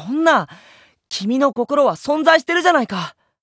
そんな、君の心は存在してるじゃないか。